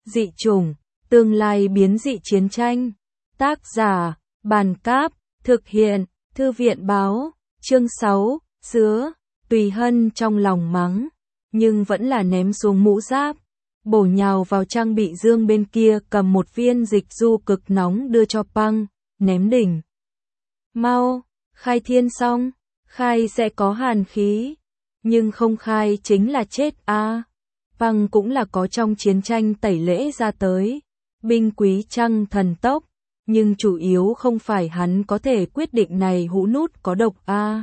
Dị chủng, tương lai biến dị chiến tranh. Tác giả, Bàn Cáp, thực hiện, Thư viện Báo, chương 6, Sứa, Tùy Hân trong lòng mắng, nhưng vẫn là ném xuống mũ giáp, bổ nhào vào trang bị dương bên kia cầm một viên dịch du cực nóng đưa cho Păng, ném đỉnh. Mau, khai thiên xong, khai sẽ có hàn khí, nhưng không khai chính là chết a. Păng cũng là có trong chiến tranh tẩy lễ ra tới, binh quý trăng thần tốc, nhưng chủ yếu không phải hắn có thể quyết định này hũ nút có độc a.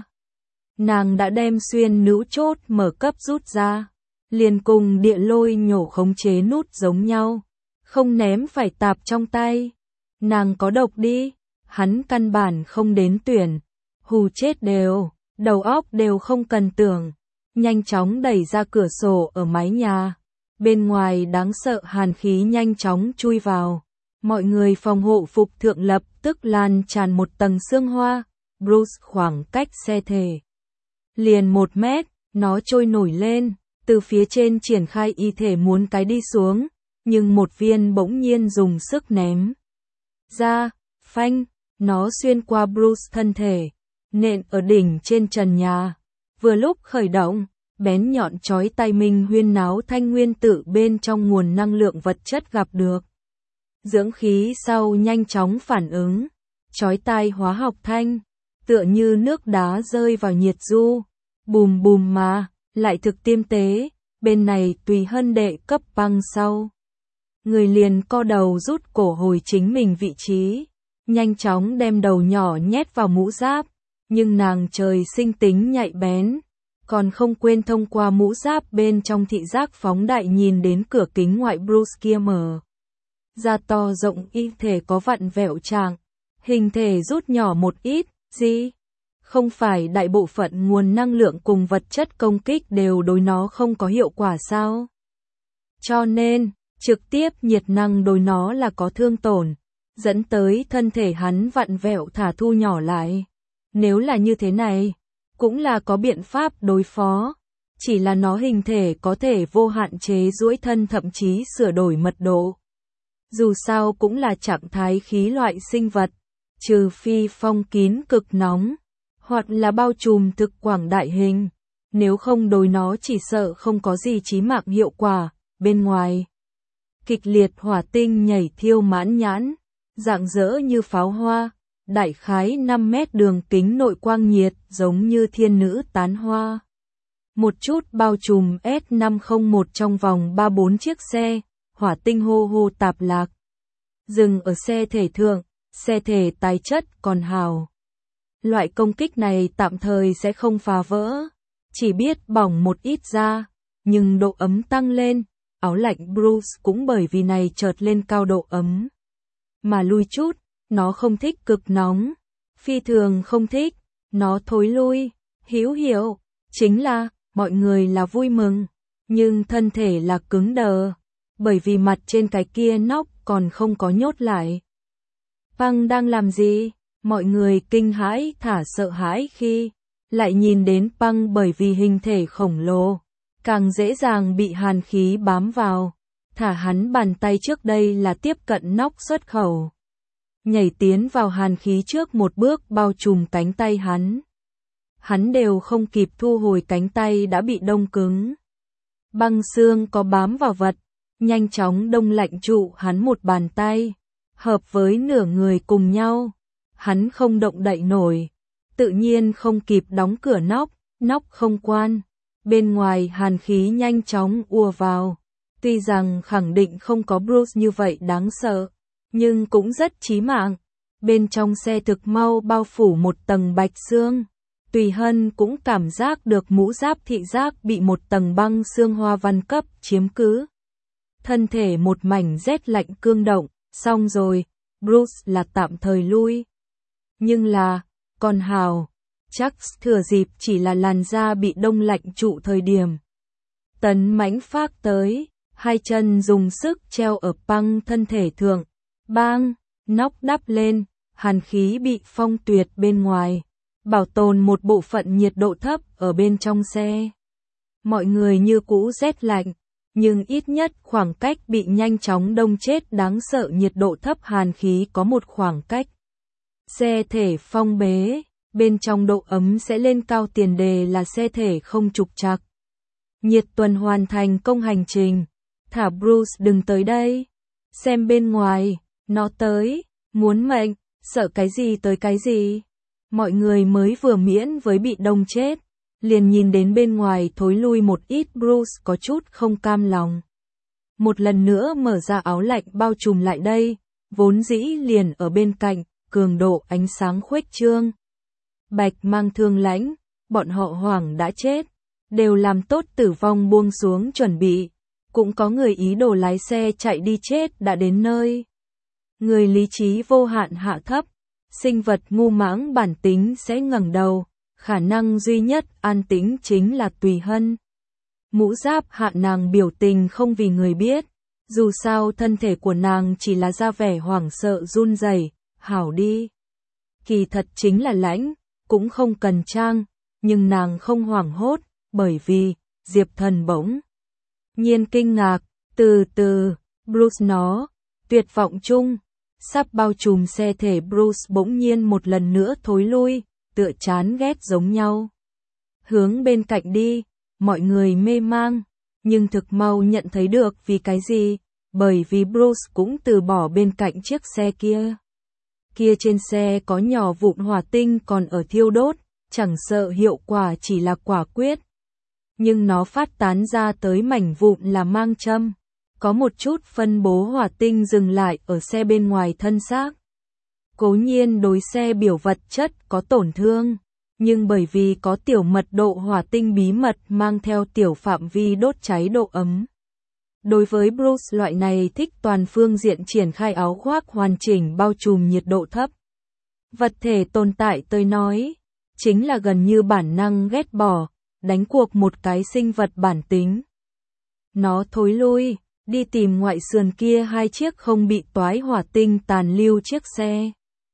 Nàng đã đem xuyên nữ chốt mở cấp rút ra, liền cùng địa lôi nhổ khống chế nút giống nhau, không ném phải tạp trong tay. Nàng có độc đi, hắn căn bản không đến tuyển, hù chết đều, đầu óc đều không cần tưởng, nhanh chóng đẩy ra cửa sổ ở mái nhà. Bên ngoài đáng sợ hàn khí nhanh chóng chui vào, mọi người phòng hộ phục thượng lập tức lan tràn một tầng sương hoa. Bruce khoảng cách xe thể liền 1 mét, nó trôi nổi lên, từ phía trên triển khai y thể muốn cái đi xuống, nhưng một viên bỗng nhiên dùng sức ném ra, phanh, nó xuyên qua Bruce thân thể, nện ở đỉnh trên trần nhà. Vừa lúc khởi động, bén nhọn chói tai minh huyên náo thanh nguyên tử bên trong nguồn năng lượng vật chất gặp được dưỡng khí sau nhanh chóng phản ứng, chói tai hóa học thanh, tựa như nước đá rơi vào nhiệt du, bùm bùm mà, lại thực tiêm tế, bên này Tùy Hân đệ cấp Păng sau. Người liền co đầu rút cổ hồi chính mình vị trí, nhanh chóng đem đầu nhỏ nhét vào mũ giáp, nhưng nàng trời sinh tính nhạy bén, còn không quên thông qua mũ giáp bên trong thị giác phóng đại nhìn đến cửa kính ngoại Bruce kia mở ra to rộng, y thể có vặn vẹo trạng, hình thể rút nhỏ một ít, gì? Không phải đại bộ phận nguồn năng lượng cùng vật chất công kích đều đối nó không có hiệu quả sao? Cho nên, trực tiếp nhiệt năng đối nó là có thương tổn, dẫn tới thân thể hắn vặn vẹo thả thu nhỏ lại. Nếu là như thế này, cũng là có biện pháp đối phó, chỉ là nó hình thể có thể vô hạn chế duỗi thân thậm chí sửa đổi mật độ. Dù sao cũng là trạng thái khí loại sinh vật, trừ phi phong kín cực nóng, hoặc là bao trùm thực quảng đại hình, nếu không đối nó chỉ sợ không có gì chí mạng hiệu quả. Bên ngoài, kịch liệt hỏa tinh nhảy thiêu mãn nhãn, rạng rỡ như pháo hoa, đại khái 5 mét đường kính nội quang nhiệt giống như thiên nữ tán hoa. Một chút bao trùm S501 trong vòng 3-4 chiếc xe, hỏa tinh hô hô tạp lạc. Dừng ở xe thể thượng, xe thể tài chất còn hào. Loại công kích này tạm thời sẽ không phá vỡ, chỉ biết bỏng một ít ra, nhưng độ ấm tăng lên, áo lạnh Bruce cũng bởi vì này chợt lên cao độ ấm. Mà lui chút, nó không thích cực nóng, phi thường không thích, nó thối lui, hiểu, chính là, mọi người là vui mừng, nhưng thân thể là cứng đờ, bởi vì mặt trên cái kia nóc còn không có nhốt lại. Păng đang làm gì? Mọi người kinh hãi thả sợ hãi khi lại nhìn đến Păng bởi vì hình thể khổng lồ, càng dễ dàng bị hàn khí bám vào, thả hắn bàn tay trước đây là tiếp cận nóc xuất khẩu. Nhảy tiến vào hàn khí trước một bước bao trùm cánh tay hắn. Hắn đều không kịp thu hồi cánh tay đã bị đông cứng. Băng xương có bám vào vật, nhanh chóng đông lạnh trụ hắn một bàn tay, hợp với nửa người cùng nhau. Hắn không động đậy nổi, tự nhiên không kịp đóng cửa nóc không quan. Bên ngoài hàn khí nhanh chóng ùa vào. Tuy rằng khẳng định không có Bruce như vậy đáng sợ, nhưng cũng rất chí mạng. Bên trong xe thực mau bao phủ một tầng bạch xương. Tùy Hân cũng cảm giác được mũ giáp thị giác bị một tầng băng xương hoa văn cấp chiếm cứ. Thân thể một mảnh rét lạnh cương động, xong rồi, Bruce là tạm thời lui. Nhưng là, còn hào, chắc thừa dịp chỉ là làn da bị đông lạnh trụ thời điểm. Tấn mãnh phác tới, hai chân dùng sức treo ở Păng thân thể thượng, bang, nóc đắp lên, hàn khí bị phong tuyệt bên ngoài, bảo tồn một bộ phận nhiệt độ thấp ở bên trong xe. Mọi người như cũ rét lạnh, nhưng ít nhất khoảng cách bị nhanh chóng đông chết đáng sợ, nhiệt độ thấp, hàn khí có một khoảng cách. Xe thể phong bế, bên trong độ ấm sẽ lên cao, tiền đề là xe thể không trục trặc. Nhiệt tuần hoàn thành công hành trình. Thả Bruce đừng tới đây. Xem bên ngoài, nó tới, muốn mệnh, sợ cái gì tới cái gì. Mọi người mới vừa miễn với bị đông chết, liền nhìn đến bên ngoài thối lui một ít. Bruce có chút không cam lòng. Một lần nữa mở ra áo lạnh bao trùm lại đây, vốn dĩ liền ở bên cạnh, cường độ ánh sáng khuếch trương. Bạch mang thương lãnh, bọn họ hoảng đã chết, đều làm tốt tử vong buông xuống chuẩn bị. Cũng có người ý đồ lái xe chạy đi chết đã đến nơi. Người lý trí vô hạn hạ thấp, sinh vật ngu mãng bản tính sẽ ngẩng đầu, khả năng duy nhất an tĩnh chính là Tùy Hân. Mũ giáp hạ nàng biểu tình không vì người biết, dù sao thân thể của nàng chỉ là ra vẻ hoảng sợ run rẩy, hảo đi. Kỳ thật chính là lãnh, cũng không cần trang, nhưng nàng không hoảng hốt, bởi vì, Diệp Thần bỗng nhiên kinh ngạc, từ từ, Bruce nó, tuyệt vọng chung, sắp bao trùm xe thể Bruce bỗng nhiên một lần nữa thối lui, tựa chán ghét giống nhau. Hướng bên cạnh đi, mọi người mê mang, nhưng thực mau nhận thấy được vì cái gì, bởi vì Bruce cũng từ bỏ bên cạnh chiếc xe kia. Kia trên xe có nhỏ vụn hỏa tinh còn ở thiêu đốt, chẳng sợ hiệu quả chỉ là quả quyết. Nhưng nó phát tán ra tới mảnh vụn là mang châm. Có một chút phân bố hỏa tinh dừng lại ở xe bên ngoài thân xác. Cố nhiên đối xe biểu vật chất có tổn thương, nhưng bởi vì có tiểu mật độ hỏa tinh bí mật mang theo tiểu phạm vi đốt cháy độ ấm. Đối với Bruce loại này thích toàn phương diện triển khai áo khoác hoàn chỉnh bao trùm nhiệt độ thấp. Vật thể tồn tại tôi nói, chính là gần như bản năng ghét bỏ, đánh cuộc một cái sinh vật bản tính. Nó thối lui, đi tìm ngoại sườn kia hai chiếc không bị toái hỏa tinh tàn lưu chiếc xe.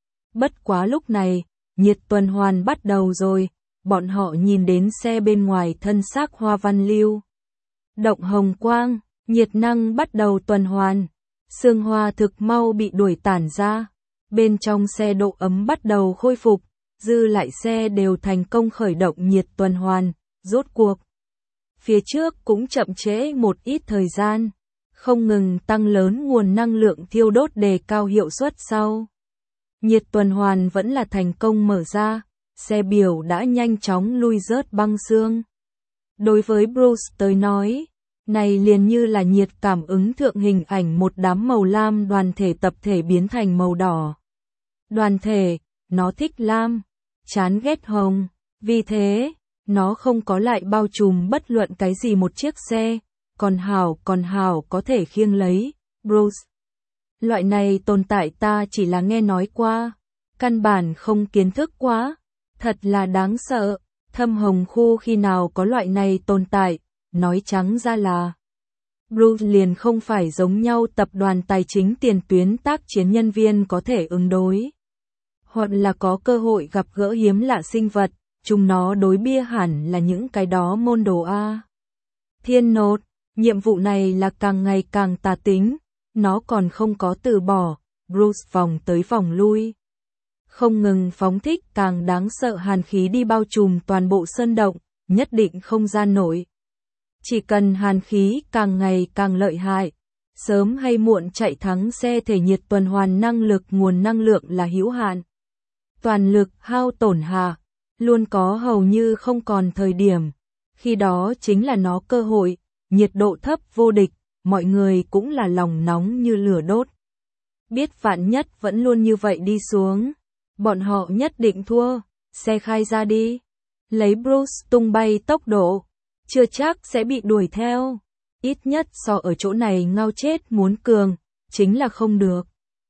Bất quá lúc này, nhiệt tuần hoàn bắt đầu rồi, bọn họ nhìn đến xe bên ngoài thân xác hoa văn lưu. Động hồng quang, nhiệt năng bắt đầu tuần hoàn, xương hoa thực mau bị đuổi tản ra, bên trong xe độ ấm bắt đầu khôi phục, dư lại xe đều thành công khởi động nhiệt tuần hoàn, rốt cuộc. Phía trước cũng chậm trễ một ít thời gian, không ngừng tăng lớn nguồn năng lượng thiêu đốt đề cao hiệu suất sau. Nhiệt tuần hoàn vẫn là thành công mở ra, xe biểu đã nhanh chóng lui rớt băng xương. Đối với Bruce tới nói, này liền như là nhiệt cảm ứng thượng hình ảnh một đám màu lam đoàn thể tập thể biến thành màu đỏ. Đoàn thể, nó thích lam, chán ghét hồng, vì thế, nó không có lại bao trùm bất luận cái gì một chiếc xe, còn hảo có thể khiêng lấy, Bruce. Loại này tồn tại ta chỉ là nghe nói qua, căn bản không kiến thức quá, thật là đáng sợ, Thâm Hồng khu khi nào có loại này tồn tại, nói trắng ra là Bruce liền không phải giống nhau tập đoàn tài chính tiền tuyến tác chiến nhân viên có thể ứng đối. Hoặc là có cơ hội gặp gỡ hiếm lạ sinh vật, chúng nó đối bia hẳn là những cái đó môn đồ A. Thiên nột, nhiệm vụ này là càng ngày càng tà tính, nó còn không có từ bỏ, Bruce vòng tới vòng lui. Không ngừng phóng thích càng đáng sợ hàn khí đi bao trùm toàn bộ sơn động, nhất định không gian nổi. Chỉ cần hàn khí càng ngày càng lợi hại, sớm hay muộn chạy thắng xe thể nhiệt tuần hoàn năng lực nguồn năng lượng là hữu hạn. Toàn lực hao tổn hạ, luôn có hầu như không còn thời điểm, khi đó chính là nó cơ hội, nhiệt độ thấp vô địch, mọi người cũng là lòng nóng như lửa đốt. Biết vạn nhất vẫn luôn như vậy đi xuống, bọn họ nhất định thua, xe khai ra đi. Lấy Bruce tung bay tốc độ, chưa chắc sẽ bị đuổi theo, ít nhất so ở chỗ này ngao chết muốn cường, chính là không được.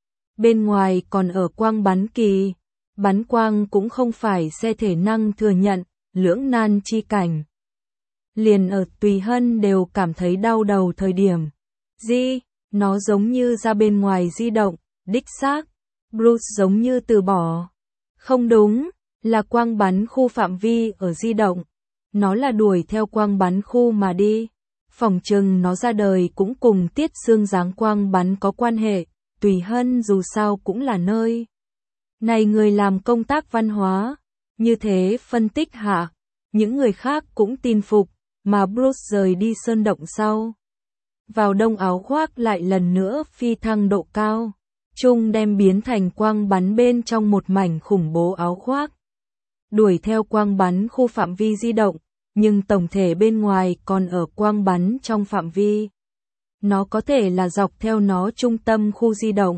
Bên ngoài còn ở quang bắn kỳ, bắn quang cũng không phải xe thể năng thừa nhận, lưỡng nan chi cảnh. Liền ở Tùy Hân đều cảm thấy đau đầu thời điểm. Nó giống như ra bên ngoài di động, đích xác, Bruce giống như từ bỏ. Không đúng, là quang bắn khu phạm vi ở di động. Nó là đuổi theo quang bắn khu mà đi. Phỏng chừng nó ra đời cũng cùng tiết xương giáng quang bắn có quan hệ, Tùy Hân dù sao cũng là nơi này người làm công tác văn hóa, như thế phân tích hạ, những người khác cũng tin phục, mà Bruce rời đi sơn động sau. Vào đông áo khoác lại lần nữa phi thăng độ cao, Trung đem biến thành quang bắn bên trong một mảnh khủng bố áo khoác. Đuổi theo quang bắn khu phạm vi di động, nhưng tổng thể bên ngoài còn ở quang bắn trong phạm vi. Nó có thể là dọc theo nó trung tâm khu di động.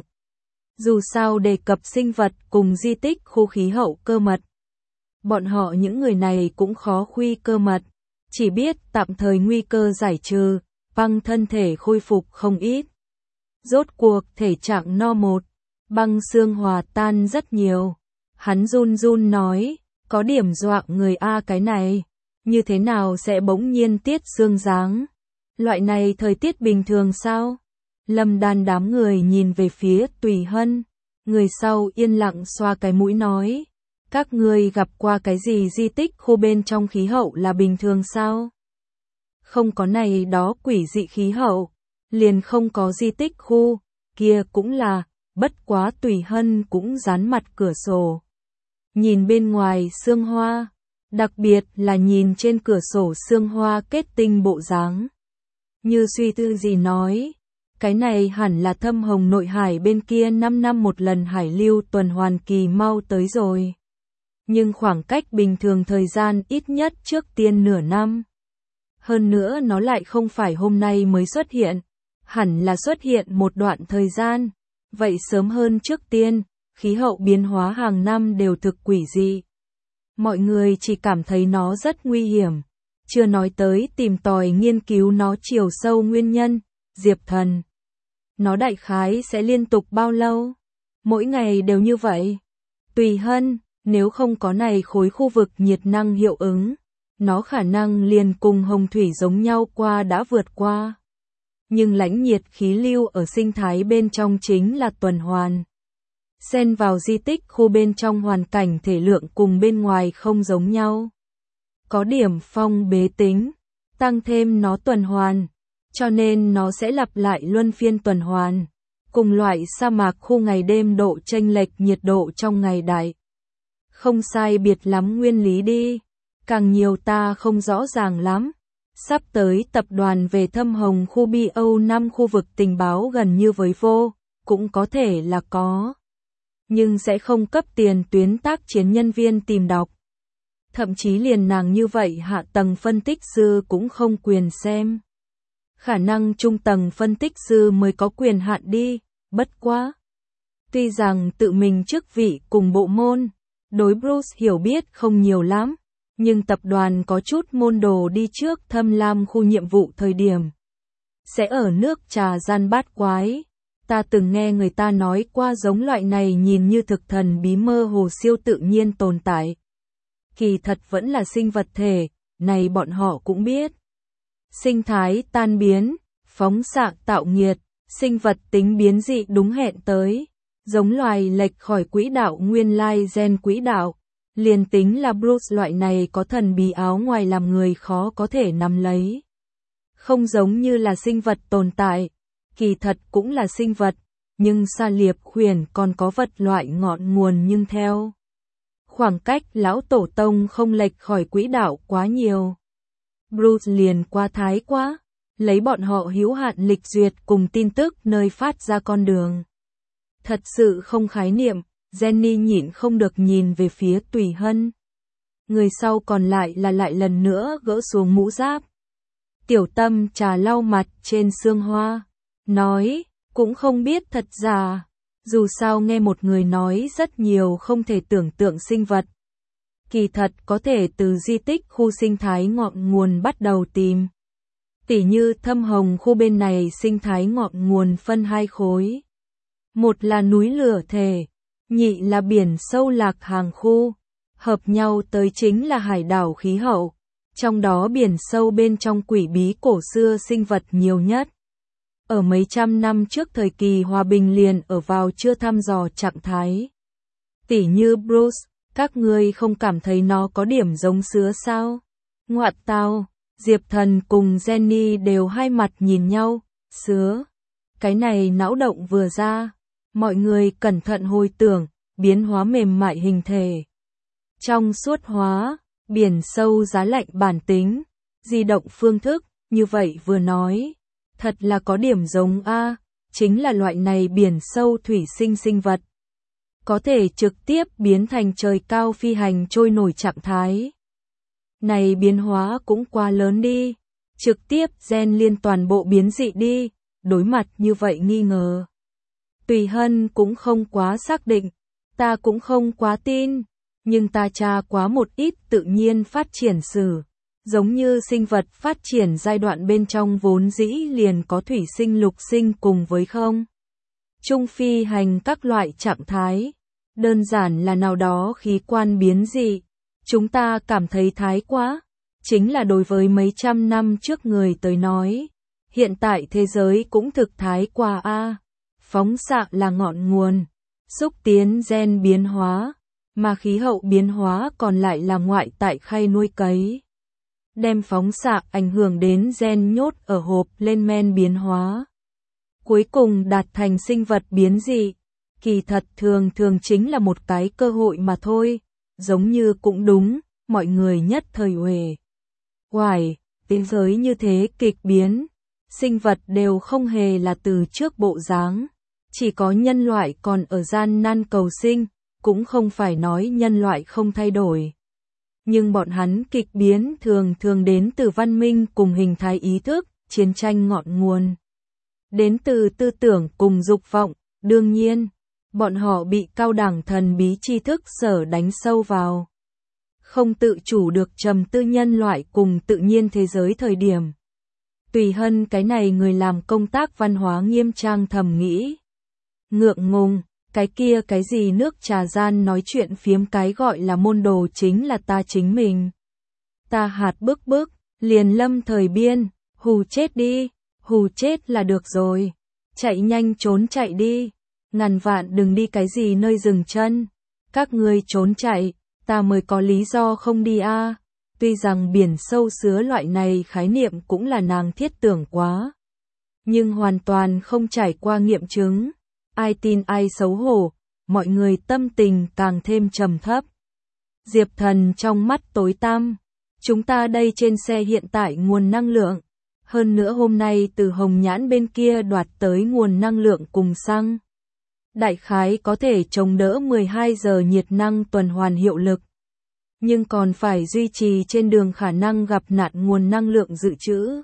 Dù sao đề cập sinh vật cùng di tích khu khí hậu cơ mật. Bọn họ những người này cũng khó khuy cơ mật, chỉ biết tạm thời nguy cơ giải trừ, băng thân thể khôi phục không ít. Rốt cuộc thể trạng no một, băng xương hòa tan rất nhiều. Hắn run run nói, có điểm dọa người a cái này, như thế nào sẽ bỗng nhiên tiết xương giáng? Loại này thời tiết bình thường sao? Lâm Đan đám người nhìn về phía Tùy Hân, người sau yên lặng xoa cái mũi nói, các ngươi gặp qua cái gì di tích khu bên trong khí hậu là bình thường sao? Không có này đó quỷ dị khí hậu, liền không có di tích khu, kia cũng là, bất quá Tùy Hân cũng dán mặt cửa sổ. Nhìn bên ngoài sương hoa, đặc biệt là nhìn trên cửa sổ sương hoa kết tinh bộ dáng. Như suy tư gì nói, cái này hẳn là thâm hồng nội hải bên kia 5 năm một lần hải lưu tuần hoàn kỳ mau tới rồi. Nhưng khoảng cách bình thường thời gian ít nhất trước tiên nửa năm. Hơn nữa nó lại không phải hôm nay mới xuất hiện, hẳn là xuất hiện một đoạn thời gian, vậy sớm hơn trước tiên, khí hậu biến hóa hàng năm đều thực quỷ dị. Mọi người chỉ cảm thấy nó rất nguy hiểm, chưa nói tới tìm tòi nghiên cứu nó chiều sâu nguyên nhân, Diệp Thần. Nó đại khái sẽ liên tục bao lâu? Mỗi ngày đều như vậy. Tùy Hân, nếu không có này khối khu vực nhiệt năng hiệu ứng, nó khả năng liền cùng hồng thủy giống nhau qua đã vượt qua. Nhưng lãnh nhiệt khí lưu ở sinh thái bên trong chính là tuần hoàn. Xen vào di tích khu bên trong hoàn cảnh thể lượng cùng bên ngoài không giống nhau. Có điểm phong bế tính, tăng thêm nó tuần hoàn, cho nên nó sẽ lặp lại luân phiên tuần hoàn. Cùng loại sa mạc khu ngày đêm độ chênh lệch nhiệt độ trong ngày đại. Không sai biệt lắm nguyên lý đi, càng nhiều ta không rõ ràng lắm. Sắp tới tập đoàn về thâm hồng khu BO5 khu vực tình báo gần như với vô, cũng có thể là có. Nhưng sẽ không cấp tiền tuyến tác chiến nhân viên tìm đọc. Thậm chí liền nàng như vậy hạ tầng phân tích sư cũng không quyền xem. Khả năng trung tầng phân tích sư mới có quyền hạn đi, bất quá. Tuy rằng tự mình chức vị cùng bộ môn, đối Bruce hiểu biết không nhiều lắm, nhưng tập đoàn có chút môn đồ đi trước thâm lam khu nhiệm vụ thời điểm. Sẽ ở nước trà gian bát quái. Ta từng nghe người ta nói qua giống loại này nhìn như thực thần bí mơ hồ siêu tự nhiên tồn tại. Kỳ thật vẫn là sinh vật thể, này bọn họ cũng biết. Sinh thái tan biến, phóng xạ tạo nghiệt, sinh vật tính biến dị đúng hẹn tới. Giống loài lệch khỏi quỹ đạo nguyên lai gen quỹ đạo. Liền tính là Bruce loại này có thần bí áo ngoài làm người khó có thể nắm lấy. Không giống như là sinh vật tồn tại. Kỳ thật cũng là sinh vật, nhưng Sa Liệp Khuyển còn có vật loại ngọn nguồn nhưng theo. Khoảng cách lão tổ tông không lệch khỏi quỹ đạo quá nhiều. Bruce liền qua thái quá, lấy bọn họ hữu hạn lịch duyệt cùng tin tức nơi phát ra con đường. Thật sự không khái niệm, Jenny nhịn không được nhìn về phía Tùy Hân. Người sau còn lại là lại lần nữa gỡ xuống mũ giáp. Tiểu Tâm trà lau mặt trên sương hoa. Nói, cũng không biết thật giả, dù sao nghe một người nói rất nhiều không thể tưởng tượng sinh vật. Kỳ thật có thể từ di tích khu sinh thái ngọn nguồn bắt đầu tìm. Tỉ như thâm hồng khu bên này sinh thái ngọn nguồn phân hai khối. Một là núi lửa thể, nhị là biển sâu lạc hàng khu, hợp nhau tới chính là hải đảo khí hậu. Trong đó biển sâu bên trong quỷ bí cổ xưa sinh vật nhiều nhất. Ở mấy trăm năm trước thời kỳ hòa bình liền ở vào chưa thăm dò trạng thái. Tỉ như Bruce, các ngươi không cảm thấy nó có điểm giống sứa sao? Ngoạn tao, Diệp Thần cùng Jenny đều hai mặt nhìn nhau, sứa. Cái này não động vừa ra, mọi người cẩn thận hồi tưởng, biến hóa mềm mại hình thể. Trong suốt hóa, biển sâu giá lạnh bản tính, di động phương thức, như vậy vừa nói. Thật là có điểm giống a, chính là loại này biển sâu thủy sinh sinh vật. Có thể trực tiếp biến thành trời cao phi hành trôi nổi trạng thái. Này biến hóa cũng quá lớn đi, trực tiếp gen liên toàn bộ biến dị đi, đối mặt như vậy nghi ngờ. Tùy Hân cũng không quá xác định, ta cũng không quá tin, nhưng ta tra quá một ít tự nhiên phát triển sử. Giống như sinh vật phát triển giai đoạn bên trong vốn dĩ liền có thủy sinh lục sinh cùng với không. Trung phi hành các loại trạng thái, đơn giản là nào đó khí quan biến dị. Chúng ta cảm thấy thái quá, chính là đối với mấy trăm năm trước người tới nói. Hiện tại thế giới cũng thực thái quá a. Phóng xạ là ngọn nguồn, xúc tiến gen biến hóa, mà khí hậu biến hóa còn lại là ngoại tại khay nuôi cấy. Đem phóng xạ ảnh hưởng đến gen nhốt ở hộp lên men biến hóa. Cuối cùng đạt thành sinh vật biến dị, kỳ thật thường thường chính là một cái cơ hội mà thôi, giống như cũng đúng, mọi người nhất thời uể oải, thế giới như thế kịch biến, sinh vật đều không hề là từ trước bộ dáng, chỉ có nhân loại còn ở gian nan cầu sinh, cũng không phải nói nhân loại không thay đổi. Nhưng bọn hắn kịch biến thường thường đến từ văn minh cùng hình thái ý thức, chiến tranh ngọn nguồn. Đến từ tư tưởng cùng dục vọng, đương nhiên, bọn họ bị cao đẳng thần bí tri thức sở đánh sâu vào. Không tự chủ được trầm tư nhân loại cùng tự nhiên thế giới thời điểm. Tùy Hân cái này người làm công tác văn hóa nghiêm trang thầm nghĩ. Ngượng ngùng. Cái kia cái gì nước trà gian nói chuyện phiếm cái gọi là môn đồ chính là ta chính mình. Ta hạt bức, liền lâm thời biên, hù chết đi, hù chết là được rồi. Chạy nhanh trốn chạy đi, ngàn vạn đừng đi cái gì nơi dừng chân. Các ngươi trốn chạy, ta mới có lý do không đi a. Tuy rằng biển sâu sứa loại này khái niệm cũng là nàng thiết tưởng quá. Nhưng hoàn toàn không trải qua nghiệm chứng. Ai tin ai xấu hổ, mọi người tâm tình càng thêm trầm thấp. Diệp Thần trong mắt tối tăm, chúng ta đây trên xe hiện tại nguồn năng lượng, hơn nữa hôm nay từ Hồng Nhãn bên kia đoạt tới nguồn năng lượng cùng xăng. Đại khái có thể chống đỡ 12 giờ nhiệt năng tuần hoàn hiệu lực, nhưng còn phải duy trì trên đường khả năng gặp nạn nguồn năng lượng dự trữ.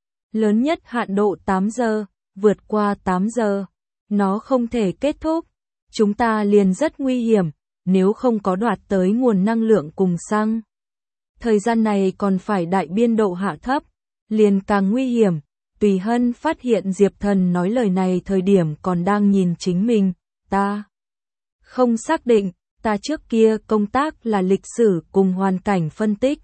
Lớn nhất hạn độ 8 giờ, vượt qua 8 giờ. Nó không thể kết thúc, chúng ta liền rất nguy hiểm, nếu không có đoạt tới nguồn năng lượng cùng xăng. Thời gian này còn phải đại biên độ hạ thấp, liền càng nguy hiểm. Tùy Hân phát hiện Diệp Thần nói lời này thời điểm còn đang nhìn chính mình, ta không xác định, ta trước kia công tác là lịch sử cùng hoàn cảnh phân tích.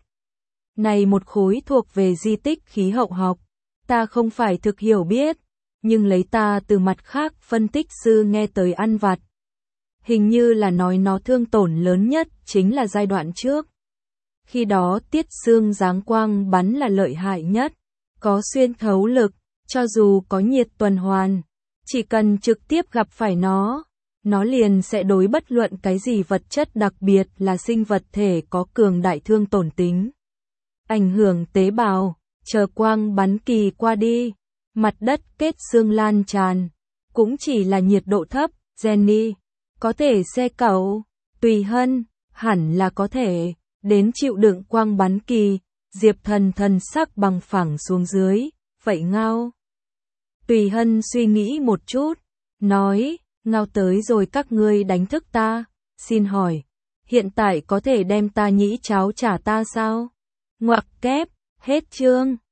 Này một khối thuộc về di tích khí hậu học, ta không phải thực hiểu biết. Nhưng lấy ta từ mặt khác phân tích sư nghe tới ăn vặt. Hình như là nói nó thương tổn lớn nhất chính là giai đoạn trước. Khi đó tiết xương giáng quang bắn là lợi hại nhất, có xuyên thấu lực, cho dù có nhiệt tuần hoàn, chỉ cần trực tiếp gặp phải nó liền sẽ đối bất luận cái gì vật chất đặc biệt là sinh vật thể có cường đại thương tổn tính. Ảnh hưởng tế bào, chờ quang bắn kỳ qua đi. Mặt đất kết xương lan tràn, cũng chỉ là nhiệt độ thấp, Jenny, có thể xe cẩu, Tùy Hân, hẳn là có thể, đến chịu đựng quang bắn kỳ, Diệp Thần thần sắc bằng phẳng xuống dưới, vậy ngao. Tùy Hân suy nghĩ một chút, nói, ngao tới rồi các ngươi đánh thức ta, xin hỏi, hiện tại có thể đem ta nhĩ cháo trả ta sao? Ngoặc kép, hết chương.